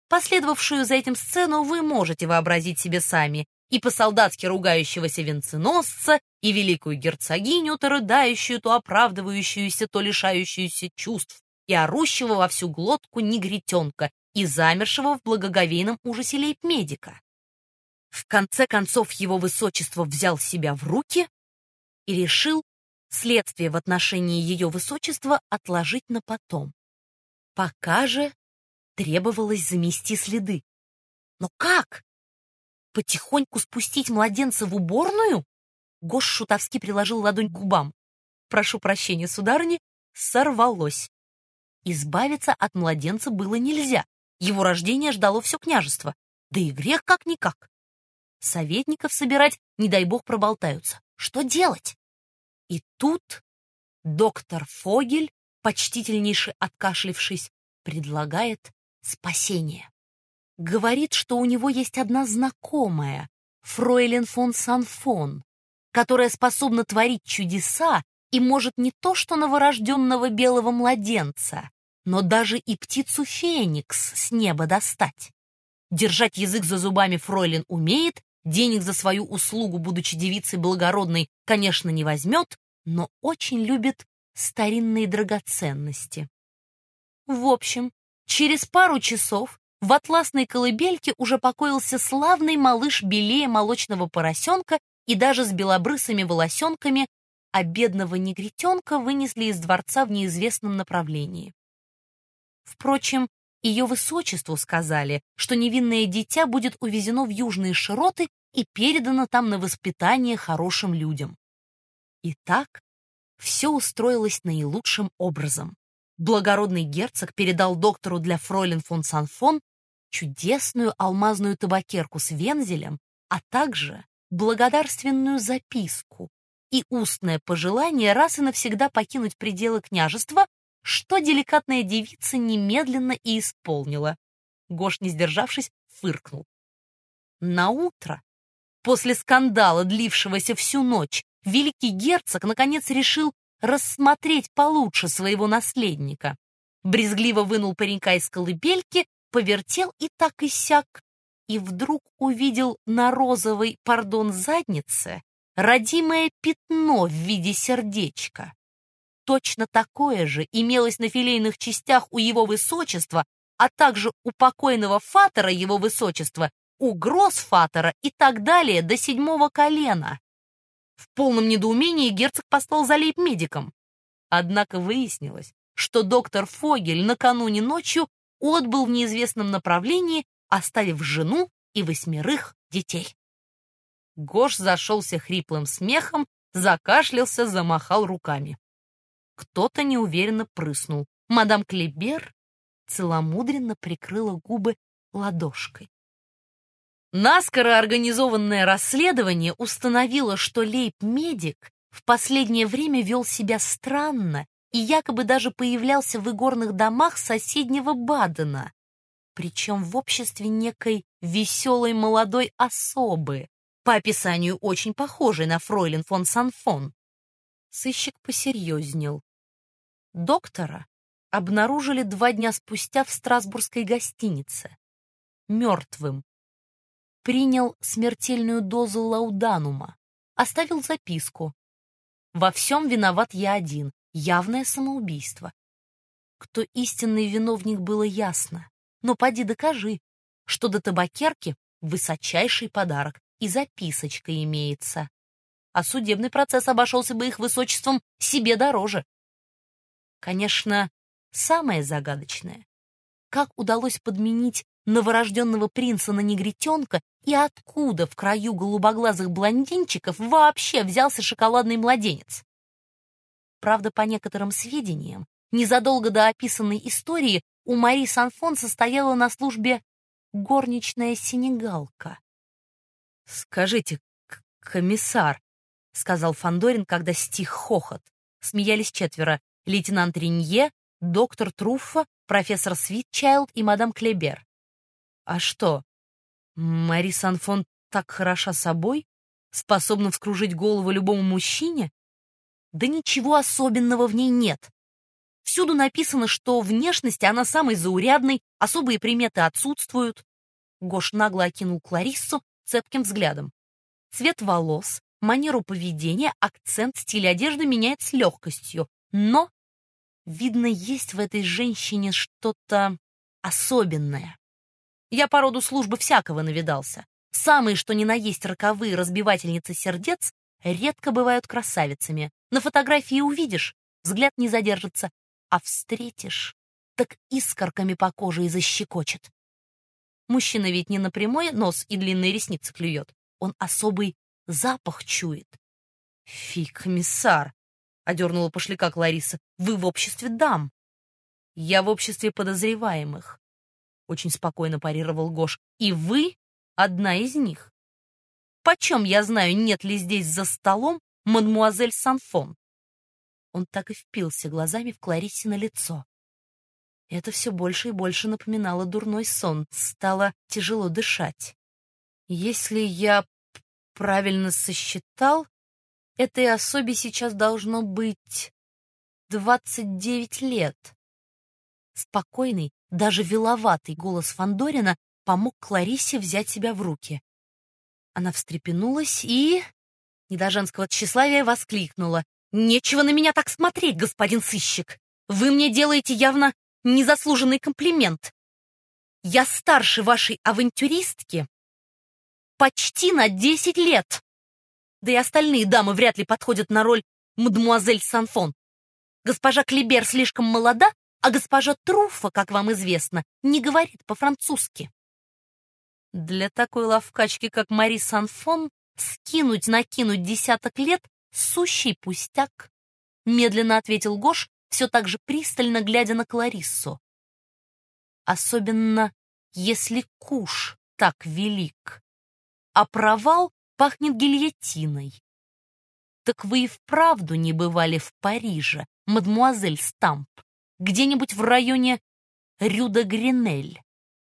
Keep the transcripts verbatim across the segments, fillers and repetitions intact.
Последовавшую за этим сцену вы можете вообразить себе сами: и по-солдатски ругающегося венценосца, и великую герцогиню, то рыдающую, то оправдывающуюся, то лишающуюся чувств, и орущего во всю глотку негритенка, и замершего в благоговейном ужасе лейб-медика. В конце концов его высочество взял себя в руки и решил следствие в отношении ее высочества отложить на потом. Пока же требовалось замести следы. Но как? Потихоньку спустить младенца в уборную? Гош шутовски приложил ладонь к губам. Прошу прощения, сударыня, сорвалось. Избавиться от младенца было нельзя. Его рождение ждало все княжество. Да и грех как-никак. Советников собирать, не дай бог, проболтаются. Что делать? И тут доктор Фогель, почтительнейше откашлившись, предлагает спасение. Говорит, что у него есть одна знакомая, фройлен фон Санфон, которая способна творить чудеса и может не то что новорожденного белого младенца, но даже и птицу Феникс с неба достать. Держать язык за зубами фройлен умеет, денег за свою услугу, будучи девицей благородной, конечно, не возьмет, но очень любит старинные драгоценности. В общем, через пару часов в атласной колыбельке уже покоился славный малыш белее молочного поросенка и даже с белобрысыми волосенками, а бедного негритенка вынесли из дворца в неизвестном направлении. Впрочем, ее высочеству сказали, что невинное дитя будет увезено в южные широты и передано там на воспитание хорошим людям. Итак, все устроилось наилучшим образом. Благородный герцог передал доктору для фройлен фон Санфон чудесную алмазную табакерку с вензелем, а также благодарственную записку и устное пожелание раз и навсегда покинуть пределы княжества, что деликатная девица немедленно и исполнила. Гош, не сдержавшись, фыркнул. Наутро, после скандала, длившегося всю ночь, великий герцог наконец решил рассмотреть получше своего наследника. Брезгливо вынул паренька из колыбельки, повертел и так и сяк, и вдруг увидел на розовой, пардон, заднице родимое пятно в виде сердечка. Точно такое же имелось на филейных частях у его высочества, а также у покойного фатера его высочества, у гроссфатера и так далее до седьмого колена. В полном недоумении герцог послал за лейб-медиком. Однако выяснилось, что доктор Фогель накануне ночью отбыл в неизвестном направлении, оставив жену и восьмерых детей. Гош зашелся хриплым смехом, закашлялся, замахал руками. Кто-то неуверенно прыснул. Мадам Клебер целомудренно прикрыла губы ладошкой. Наскоро организованное расследование установило, что лейб-медик в последнее время вел себя странно и якобы даже появлялся в игорных домах соседнего Бадена, причем в обществе некой веселой молодой особы, по описанию очень похожей на фройлен фон Санфон. Сыщик посерьезнел. Доктора обнаружили два дня спустя в страсбургской гостинице, мертвым. Принял смертельную дозу лауданума, оставил записку. Во всем виноват я один, явное самоубийство. Кто истинный виновник, было ясно. Но поди докажи, что до табакерки высочайший подарок и записочка имеется. А судебный процесс обошелся бы их высочеством себе дороже. Конечно, самое загадочное, как удалось подменить новорожденного принца на негритенка и откуда в краю голубоглазых блондинчиков вообще взялся шоколадный младенец. Правда, по некоторым сведениям, незадолго до описанной истории у Мари Санфон состояла на службе горничная сенегалка. «Скажите, комиссар», — сказал Фандорин, когда стих хохот. Смеялись четверо: лейтенант Ренье, доктор Труффо, профессор Свитчайлд и мадам Клебер. «А что, Мари Санфон так хороша собой? Способна вскружить голову любому мужчине?» «Да ничего особенного в ней нет. Всюду написано, что внешности она самой заурядной, особые приметы отсутствуют. Гош нагло окинул Клариссу цепким взглядом. Цвет волос, манеру поведения, акцент, стиль одежды меняет с легкостью. Но, видно, есть в этой женщине что-то особенное. Я по роду службы всякого навидался. Самые, что ни на есть роковые разбивательницы сердец, редко бывают красавицами. На фотографии увидишь, взгляд не задержится, а встретишь, так искорками по коже и защекочет. Мужчина ведь не напрямой нос и длинные ресницы клюет, он особый запах чует. «Фи, комиссар!» — одернула пошляка Клариса. «Вы в обществе дам». «Я в обществе подозреваемых», — очень спокойно парировал Гош. «И вы одна из них. Почем я знаю, нет ли здесь за столом мадмуазель Санфон?» Он так и впился глазами в Клариссе на лицо. Это все больше и больше напоминало дурной сон, стало тяжело дышать. «Если я правильно сосчитал, этой особе сейчас должно быть двадцать девять лет». Спокойный, даже виловатый голос Фандорина помог Клариссе взять себя в руки. Она встрепенулась и, не до женского тщеславия, воскликнула: «Нечего на меня так смотреть, господин сыщик! Вы мне делаете явно незаслуженный комплимент. Я старше вашей авантюристки почти на десять лет. Да и остальные дамы вряд ли подходят на роль мадемуазель Санфон. Госпожа Клибер слишком молода, а госпожа Труффо, как вам известно, не говорит по-французски». Для такой ловкачки, как Мари Санфон, скинуть-накинуть десяток лет — сущий пустяк, медленно ответил Гош, все так же пристально глядя на Клариссу. Особенно, если куш так велик, а провал пахнет гильотиной. Так вы и вправду не бывали в Париже, мадмуазель Стамп, где-нибудь в районе Рю-де-Гренель?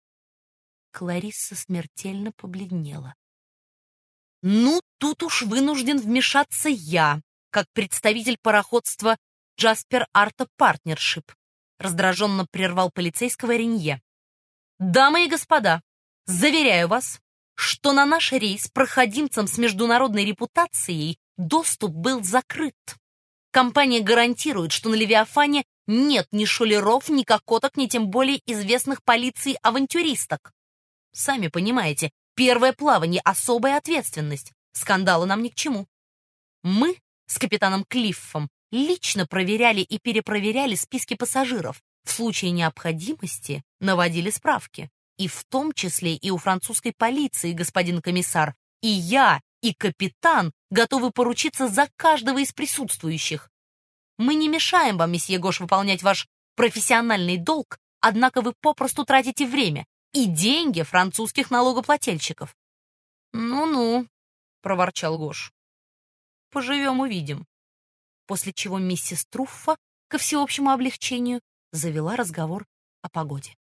Кларисса смертельно побледнела. «Ну, тут уж вынужден вмешаться я, как представитель пароходства Джаспер Арта Партнершип», раздраженно прервал полицейского Ренье. «Дамы и господа, заверяю вас, что на наш рейс проходимцам с международной репутацией доступ был закрыт. Компания гарантирует, что на Левиафане нет ни шулеров, ни кокоток, ни тем более известных полиции авантюристок. Сами понимаете, первое плавание — особая ответственность. Скандалы нам ни к чему. Мы с капитаном Клиффом лично проверяли и перепроверяли списки пассажиров. В случае необходимости наводили справки. И в том числе и у французской полиции, господин комиссар. И я, и капитан готовы поручиться за каждого из присутствующих. Мы не мешаем вам, месье Гош, выполнять ваш профессиональный долг, однако вы попросту тратите время и деньги французских налогоплательщиков». «Ну-ну», — проворчал Гош. «Поживем, увидим». После чего миссис Труффо, ко всеобщему облегчению, завела разговор о погоде.